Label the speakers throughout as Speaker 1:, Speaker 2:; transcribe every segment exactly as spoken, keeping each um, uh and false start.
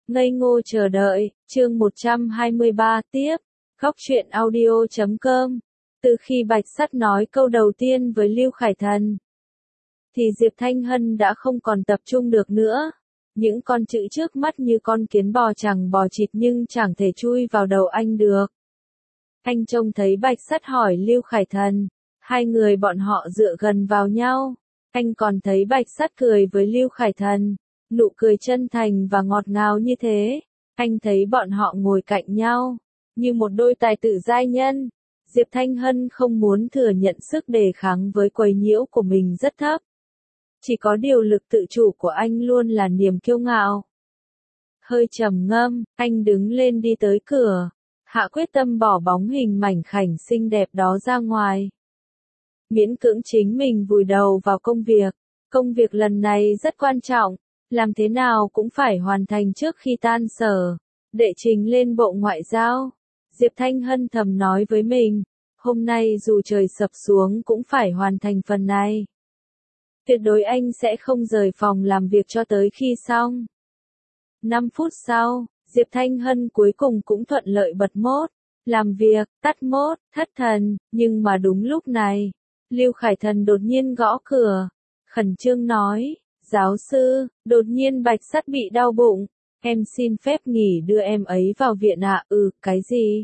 Speaker 1: Ngây ngô chờ đợi, chương một trăm hai mươi ba tiếp, Góc truyện audio chấm com. Từ khi Bạch Sắt nói câu đầu tiên với Lưu Khải Thần, thì Diệp Thanh Hân đã không còn tập trung được nữa. Những con chữ trước mắt như con kiến bò chẳng bò chịt nhưng chẳng thể chui vào đầu anh được. Anh trông thấy Bạch Sắt hỏi Lưu Khải Thần, hai người bọn họ dựa gần vào nhau. Anh còn thấy Bạch Sắt cười với Lưu Khải Thần, nụ cười chân thành và ngọt ngào như thế. Anh thấy bọn họ ngồi cạnh nhau, như một đôi tài tử giai nhân. Diệp Thanh Hân không muốn thừa nhận sức đề kháng với quấy nhiễu của mình rất thấp. Chỉ có điều lực tự chủ của anh luôn là niềm kiêu ngạo. Hơi trầm ngâm, anh đứng lên đi tới cửa, hạ quyết tâm bỏ bóng hình mảnh khảnh xinh đẹp đó ra ngoài. Miễn cưỡng chính mình vùi đầu vào công việc. Công việc lần này rất quan trọng, làm thế nào cũng phải hoàn thành trước khi tan sở, đệ trình lên Bộ Ngoại giao. Diệp Thanh Hân thầm nói với mình, hôm nay dù trời sập xuống cũng phải hoàn thành phần này. Tuyệt đối anh sẽ không rời phòng làm việc cho tới khi xong. năm phút sau, Diệp Thanh Hân cuối cùng cũng thuận lợi bật mốt, làm việc, tắt mốt, thất thần, nhưng mà đúng lúc này, Lưu Khải Thần đột nhiên gõ cửa, khẩn trương nói, giáo sư, đột nhiên Bạch Sắt bị đau bụng, em xin phép nghỉ đưa em ấy vào viện ạ. À? Ừ, cái gì?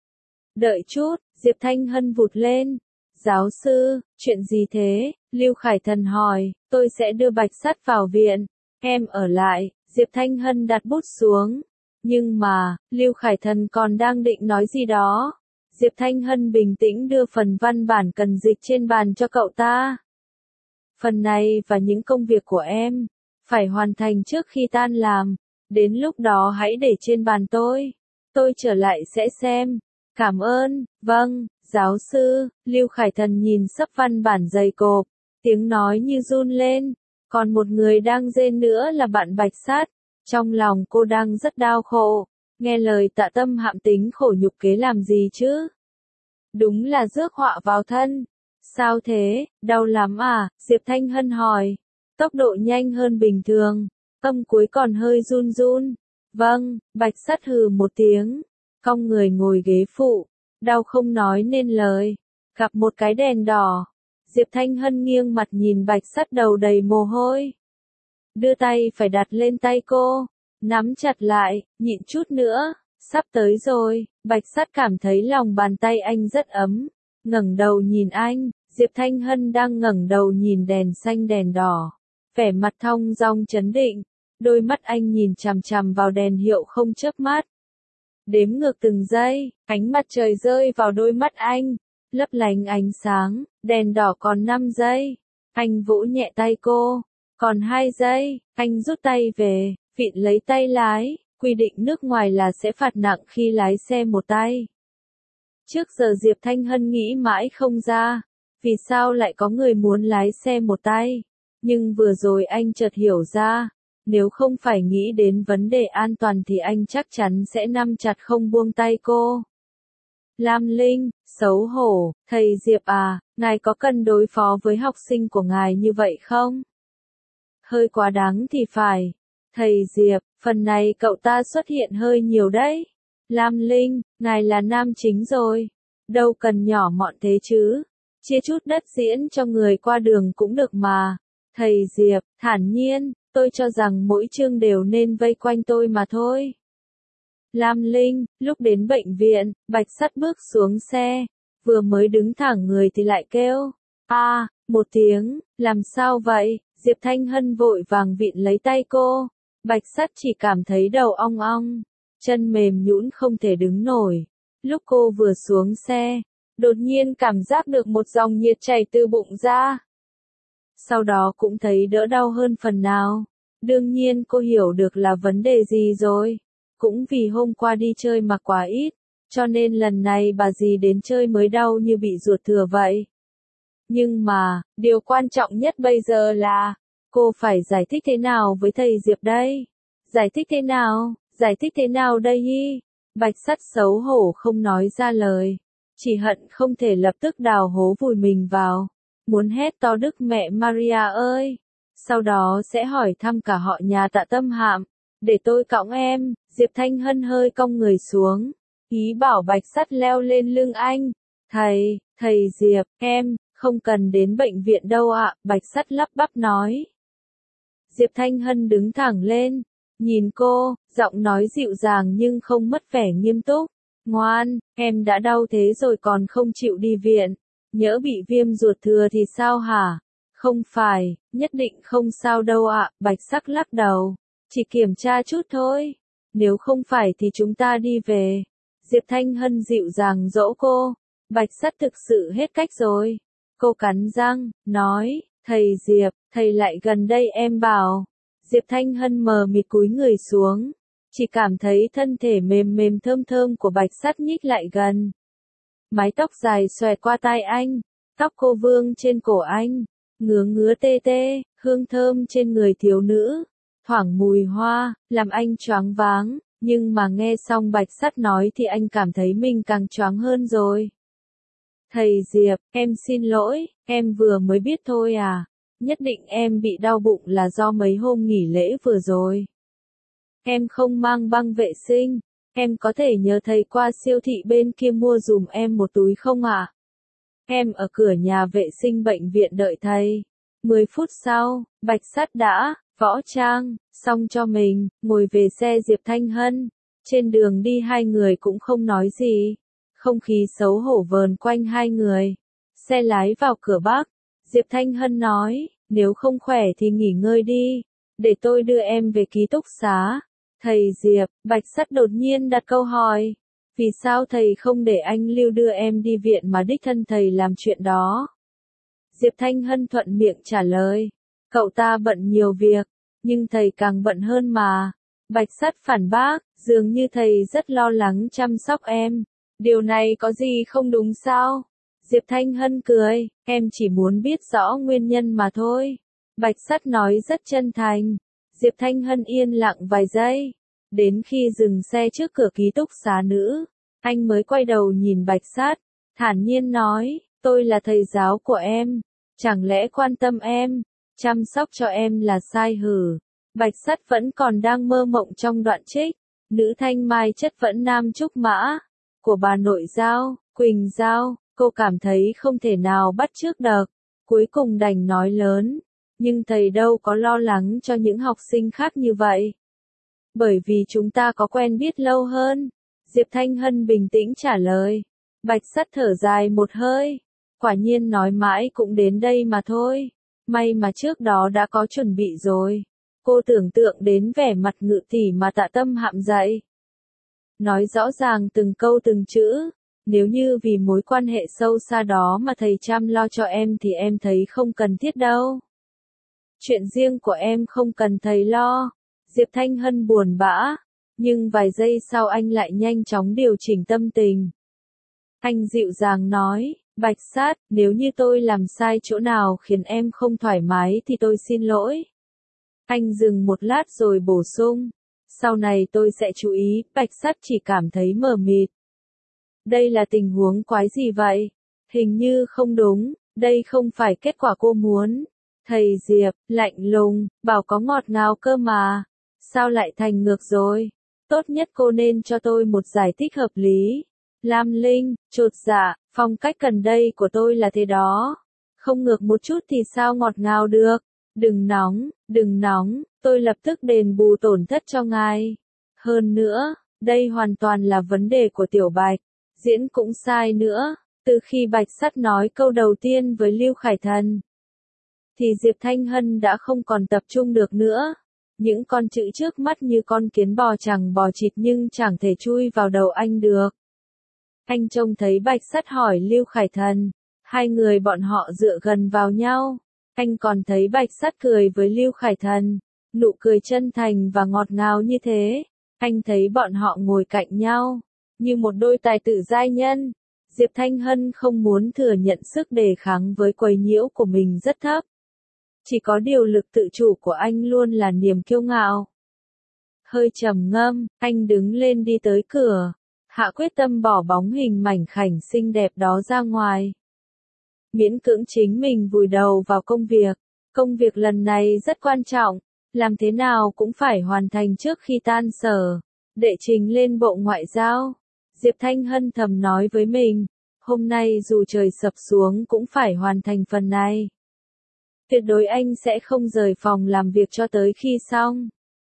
Speaker 1: Đợi chút, Diệp Thanh Hân vụt lên. Giáo sư, chuyện gì thế? Lưu Khải Thần hỏi, tôi sẽ đưa Bạch Sắt vào viện, em ở lại. Diệp Thanh Hân đặt bút xuống. Nhưng mà, Lưu Khải Thần còn đang định nói gì đó. Diệp Thanh Hân bình tĩnh đưa phần văn bản cần dịch trên bàn cho cậu ta. Phần này và những công việc của em, phải hoàn thành trước khi tan làm. Đến lúc đó hãy để trên bàn tôi. Tôi trở lại sẽ xem. Cảm ơn, vâng, giáo sư. Lưu Khải Thần nhìn sấp văn bản dày cộp, tiếng nói như run lên. Còn một người đang rên nữa là bạn Bạch Sắt. Trong lòng cô đang rất đau khổ. Nghe lời Tạ Tâm Hạm tính khổ nhục kế làm gì chứ? Đúng là rước họa vào thân. Sao thế, đau lắm à? Diệp Thanh Hân hỏi. Tốc độ nhanh hơn bình thường, âm cuối còn hơi run run. Vâng, Bạch Sắt hừ một tiếng, cong người ngồi ghế phụ, đau không nói nên lời. Gặp một cái đèn đỏ, Diệp Thanh Hân nghiêng mặt nhìn Bạch Sắt đầu đầy mồ hôi. Đưa tay phải đặt lên tay cô, nắm chặt lại, nhịn chút nữa, sắp tới rồi. Bạch Sắt cảm thấy lòng bàn tay anh rất ấm, ngẩng đầu nhìn anh. Diệp Thanh Hân đang ngẩng đầu nhìn đèn xanh đèn đỏ, vẻ mặt thong dong trấn định, đôi mắt anh nhìn chằm chằm vào đèn hiệu không chớp mắt. Đếm ngược từng giây, ánh mặt trời rơi vào đôi mắt anh, lấp lánh ánh sáng. Đèn đỏ còn năm giây, anh vỗ nhẹ tay cô, còn hai giây, anh rút tay về, vịn lấy tay lái. Quy định nước ngoài là sẽ phạt nặng khi lái xe một tay. Trước giờ Diệp Thanh Hân nghĩ mãi không ra, vì sao lại có người muốn lái xe một tay. Nhưng vừa rồi anh chợt hiểu ra, nếu không phải nghĩ đến vấn đề an toàn thì anh chắc chắn sẽ nắm chặt không buông tay cô. Lam Linh, xấu hổ, thầy Diệp à, ngài có cần đối phó với học sinh của ngài như vậy không? Hơi quá đáng thì phải. Thầy Diệp, phần này cậu ta xuất hiện hơi nhiều đấy. Lam Linh, ngài là nam chính rồi, đâu cần nhỏ mọn thế chứ. Chia chút đất diễn cho người qua đường cũng được mà. Thầy Diệp, thản nhiên, tôi cho rằng mỗi chương đều nên vây quanh tôi mà thôi. Lam Linh, lúc đến bệnh viện, Bạch Sắt bước xuống xe, vừa mới đứng thẳng người thì lại kêu, a, à, một tiếng. Làm sao vậy? Diệp Thanh Hân vội vàng vịn lấy tay cô. Bạch Sắt chỉ cảm thấy đầu ong ong, chân mềm nhũn không thể đứng nổi. Lúc cô vừa xuống xe, đột nhiên cảm giác được một dòng nhiệt chảy từ bụng ra. Sau đó cũng thấy đỡ đau hơn phần nào. Đương nhiên cô hiểu được là vấn đề gì rồi. Cũng vì hôm qua đi chơi mà quá ít, cho nên lần này bà dì đến chơi mới đau như bị ruột thừa vậy. Nhưng mà, điều quan trọng nhất bây giờ là, cô phải giải thích thế nào với thầy Diệp đây? Giải thích thế nào? Giải thích thế nào đây hi? Bạch Sắt xấu hổ không nói ra lời. Chỉ hận không thể lập tức đào hố vùi mình vào. Muốn hét to Đức Mẹ Maria ơi! Sau đó sẽ hỏi thăm cả họ nhà Tạ Tâm Hạm. Để tôi cõng em, Diệp Thanh Hân hơi cong người xuống, ý bảo Bạch Sắt leo lên lưng anh. Thầy, thầy Diệp, em, không cần đến bệnh viện đâu ạ, Bạch Sắt lắp bắp nói. Diệp Thanh Hân đứng thẳng lên, nhìn cô, giọng nói dịu dàng nhưng không mất vẻ nghiêm túc. Ngoan, em đã đau thế rồi còn không chịu đi viện, nhỡ bị viêm ruột thừa thì sao hả? Không phải, nhất định không sao đâu ạ, Bạch Sắc lắc đầu, chỉ kiểm tra chút thôi, nếu không phải thì chúng ta đi về. Diệp Thanh Hân dịu dàng dỗ cô, Bạch Sắt thực sự hết cách rồi. Cô cắn răng, nói, thầy Diệp, thầy lại gần đây em bảo. Diệp Thanh Hân mờ mịt cúi người xuống, chỉ cảm thấy thân thể mềm mềm thơm thơm của Bạch Sắt nhích lại gần. Mái tóc dài xòe qua tai anh, tóc cô vương trên cổ anh, ngứa ngứa tê tê, hương thơm trên người thiếu nữ, thoảng mùi hoa, làm anh choáng váng, nhưng mà nghe xong Bạch Sắt nói thì anh cảm thấy mình càng choáng hơn rồi. Thầy Diệp, em xin lỗi, em vừa mới biết thôi à, nhất định em bị đau bụng là do mấy hôm nghỉ lễ vừa rồi. Em không mang băng vệ sinh, em có thể nhờ thầy qua siêu thị bên kia mua dùm em một túi không ạ? À? Em ở cửa nhà vệ sinh bệnh viện đợi thầy. Mười phút sau, Bạch Sắt đã võ trang xong cho mình, ngồi về xe Diệp Thanh Hân. Trên đường đi hai người cũng không nói gì, không khí xấu hổ vờn quanh hai người. Xe lái vào cửa Bắc, Diệp Thanh Hân nói, nếu không khỏe thì nghỉ ngơi đi, để tôi đưa em về ký túc xá. Thầy Diệp, Bạch Sắt đột nhiên đặt câu hỏi, vì sao thầy không để anh Lưu đưa em đi viện mà đích thân thầy làm chuyện đó? Diệp Thanh Hân thuận miệng trả lời, cậu ta bận nhiều việc, nhưng thầy càng bận hơn mà. Bạch Sắt phản bác, dường như thầy rất lo lắng chăm sóc em. Điều này có gì không đúng sao? Diệp Thanh Hân cười, em chỉ muốn biết rõ nguyên nhân mà thôi. Bạch Sắt nói rất chân thành. Diệp Thanh Hân yên lặng vài giây. Đến khi dừng xe trước cửa ký túc xá nữ, anh mới quay đầu nhìn Bạch Sắt, thản nhiên nói, tôi là thầy giáo của em, chẳng lẽ quan tâm em, chăm sóc cho em là sai hử? Bạch Sắt vẫn còn đang mơ mộng trong đoạn trích, nữ thanh mai chất vẫn nam trúc mã, của bà nội Giao, Quỳnh Giao, cô cảm thấy không thể nào bắt chước được, cuối cùng đành nói lớn, nhưng thầy đâu có lo lắng cho những học sinh khác như vậy. Bởi vì chúng ta có quen biết lâu hơn. Diệp Thanh Hân bình tĩnh trả lời. Bạch Sắt thở dài một hơi. Quả nhiên nói mãi cũng đến đây mà thôi. May mà trước đó đã có chuẩn bị rồi. Cô tưởng tượng đến vẻ mặt Ngự tỷ mà Tạ Tâm hạm dậy. Nói rõ ràng từng câu từng chữ. Nếu như vì mối quan hệ sâu xa đó mà thầy chăm lo cho em thì em thấy không cần thiết đâu. Chuyện riêng của em không cần thầy lo. Diệp Thanh Hân buồn bã, nhưng vài giây sau anh lại nhanh chóng điều chỉnh tâm tình. Anh dịu dàng nói, Bạch Sát, nếu như tôi làm sai chỗ nào khiến em không thoải mái thì tôi xin lỗi. Anh dừng một lát rồi bổ sung, sau này tôi sẽ chú ý. Bạch Sát chỉ cảm thấy mờ mịt. Đây là tình huống quái gì vậy? Hình như không đúng, đây không phải kết quả cô muốn. Thầy Diệp, lạnh lùng, bảo có ngọt ngào cơ mà. Sao lại thành ngược rồi? Tốt nhất cô nên cho tôi một giải thích hợp lý. Lam Linh, chột dạ, phong cách gần đây của tôi là thế đó. Không ngược một chút thì sao ngọt ngào được? Đừng nóng, đừng nóng, tôi lập tức đền bù tổn thất cho ngài. Hơn nữa, đây hoàn toàn là vấn đề của Tiểu Bạch. Diễn cũng sai nữa. Từ khi Bạch Sắt nói câu đầu tiên với Lưu Khải Thần, thì Diệp Thanh Hân đã không còn tập trung được nữa. Những con chữ trước mắt như con kiến bò chẳng bò chịt nhưng chẳng thể chui vào đầu anh được. Anh trông thấy Bạch Sắt hỏi Lưu Khải Thần. Hai người bọn họ dựa gần vào nhau. Anh còn thấy Bạch Sắt cười với Lưu Khải Thần. Nụ cười chân thành và ngọt ngào như thế. Anh thấy bọn họ ngồi cạnh nhau. Như một đôi tài tử giai nhân. Diệp Thanh Hân không muốn thừa nhận sức đề kháng với quấy nhiễu của mình rất thấp. Chỉ có điều lực tự chủ của anh luôn là niềm kiêu ngạo. Hơi trầm ngâm, anh đứng lên đi tới cửa. Hạ quyết tâm bỏ bóng hình mảnh khảnh xinh đẹp đó ra ngoài. Miễn cưỡng chính mình vùi đầu vào công việc. Công việc lần này rất quan trọng. làm thế nào cũng phải hoàn thành trước khi tan sở, đệ trình lên Bộ Ngoại giao. Diệp Thanh Hân thầm nói với mình, hôm nay dù trời sập xuống cũng phải hoàn thành phần này. Tuyệt đối anh sẽ không rời phòng làm việc cho tới khi xong.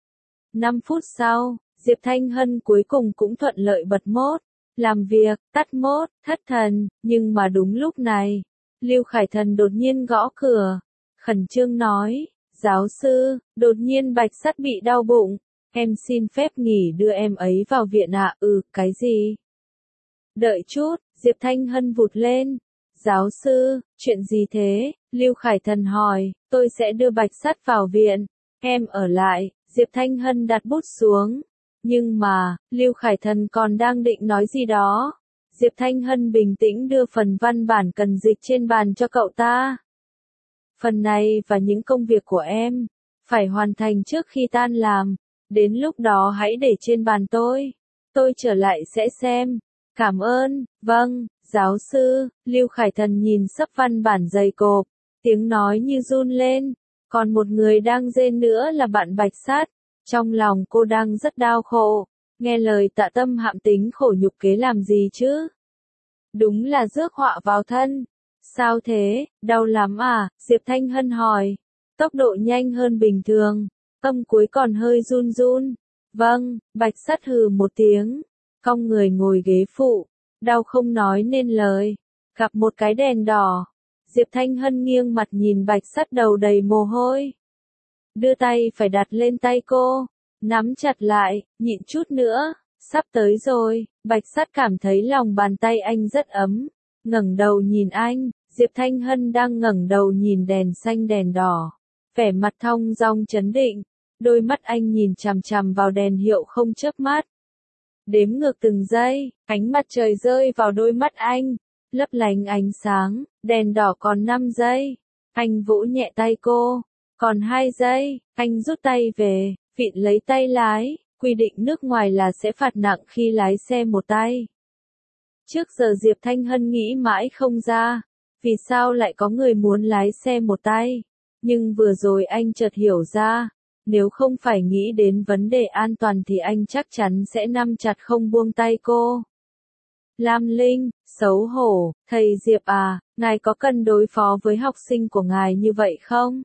Speaker 1: năm phút sau, Diệp Thanh Hân cuối cùng cũng thuận lợi bật mốt, làm việc, tắt mốt, thất thần, nhưng mà đúng lúc này, Lưu Khải Thần đột nhiên gõ cửa, khẩn trương nói, giáo sư, đột nhiên Bạch Sắt bị đau bụng, em xin phép nghỉ đưa em ấy vào viện ạ. À? Ừ, cái gì? Đợi chút, Diệp Thanh Hân vụt lên. Giáo sư, chuyện gì thế? Lưu Khải Thần hỏi, tôi sẽ đưa Bạch Sắt vào viện, em ở lại. Diệp Thanh Hân đặt bút xuống. Nhưng mà, Lưu Khải Thần còn đang định nói gì đó. Diệp Thanh Hân bình tĩnh đưa phần văn bản cần dịch trên bàn cho cậu ta. Phần này và những công việc của em, phải hoàn thành trước khi tan làm. Đến lúc đó hãy để trên bàn tôi. Tôi trở lại sẽ xem. Cảm ơn, vâng, giáo sư. Lưu Khải Thần nhìn sấp văn bản dày cộp. Tiếng nói như run lên. Còn một người đang rên nữa là bạn Bạch Sắt. Trong lòng cô đang rất đau khổ. Nghe lời Tạ Tâm hãm tính khổ nhục kế làm gì chứ? Đúng là rước họa vào thân. Sao thế, đau lắm à? Diệp Thanh Hân hỏi. Tốc độ nhanh hơn bình thường. Tâm cuối còn hơi run run. Vâng, Bạch Sắt hừ một tiếng. Cong người ngồi ghế phụ. Đau không nói nên lời. Gặp một cái đèn đỏ. Diệp Thanh Hân nghiêng mặt nhìn Bạch Sắt đầu đầy mồ hôi. Đưa tay phải đặt lên tay cô. Nắm chặt lại, nhịn chút nữa. Sắp tới rồi. Bạch Sắt cảm thấy lòng bàn tay anh rất ấm. Ngẩng đầu nhìn anh. Diệp Thanh Hân đang ngẩng đầu nhìn đèn xanh đèn đỏ. Vẻ mặt thong dong chấn định. Đôi mắt anh nhìn chằm chằm vào đèn hiệu không chớp mắt. Đếm ngược từng giây, ánh mặt trời rơi vào đôi mắt anh. Lấp lánh ánh sáng, đèn đỏ còn năm giây. Anh vỗ nhẹ tay cô. Còn hai giây, anh rút tay về, vịn lấy tay lái. Quy định nước ngoài là sẽ phạt nặng khi lái xe một tay. Trước giờ Diệp Thanh Hân nghĩ mãi không ra. Vì sao lại có người muốn lái xe một tay? Nhưng vừa rồi anh chợt hiểu ra. Nếu không phải nghĩ đến vấn đề an toàn thì anh chắc chắn sẽ nắm chặt không buông tay cô. Lam Linh, xấu hổ, thầy Diệp à, ngài có cần đối phó với học sinh của ngài như vậy không?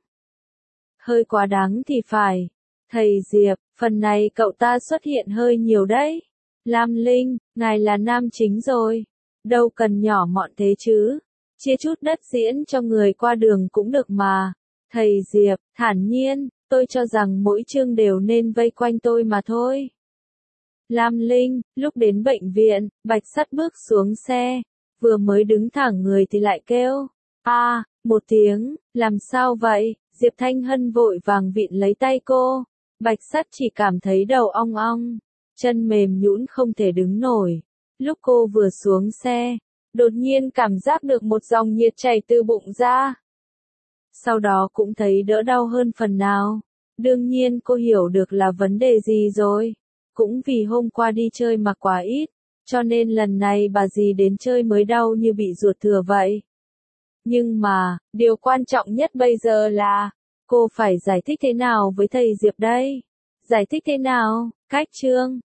Speaker 1: Hơi quá đáng thì phải. Thầy Diệp, phần này cậu ta xuất hiện hơi nhiều đấy. Lam Linh, ngài là nam chính rồi. Đâu cần nhỏ mọn thế chứ. Chia chút đất diễn cho người qua đường cũng được mà. Thầy Diệp, thản nhiên, tôi cho rằng mỗi chương đều nên vây quanh tôi mà thôi. Lam Linh, lúc đến bệnh viện, Bạch Sắt bước xuống xe. Vừa mới đứng thẳng người thì lại kêu. A, à, một tiếng, làm sao vậy? Diệp Thanh Hân vội vàng vịn lấy tay cô. Bạch Sắt chỉ cảm thấy đầu ong ong. Chân mềm nhũn không thể đứng nổi. Lúc cô vừa xuống xe, đột nhiên cảm giác được một dòng nhiệt chảy từ bụng ra. Sau đó cũng thấy đỡ đau hơn phần nào. Đương nhiên cô hiểu được là vấn đề gì rồi. Cũng vì hôm qua đi chơi mà quá ít, cho nên lần này bà dì đến chơi mới đau như bị ruột thừa vậy. Nhưng mà, điều quan trọng nhất bây giờ là, cô phải giải thích thế nào với thầy Diệp đây? Giải thích thế nào? Cách chương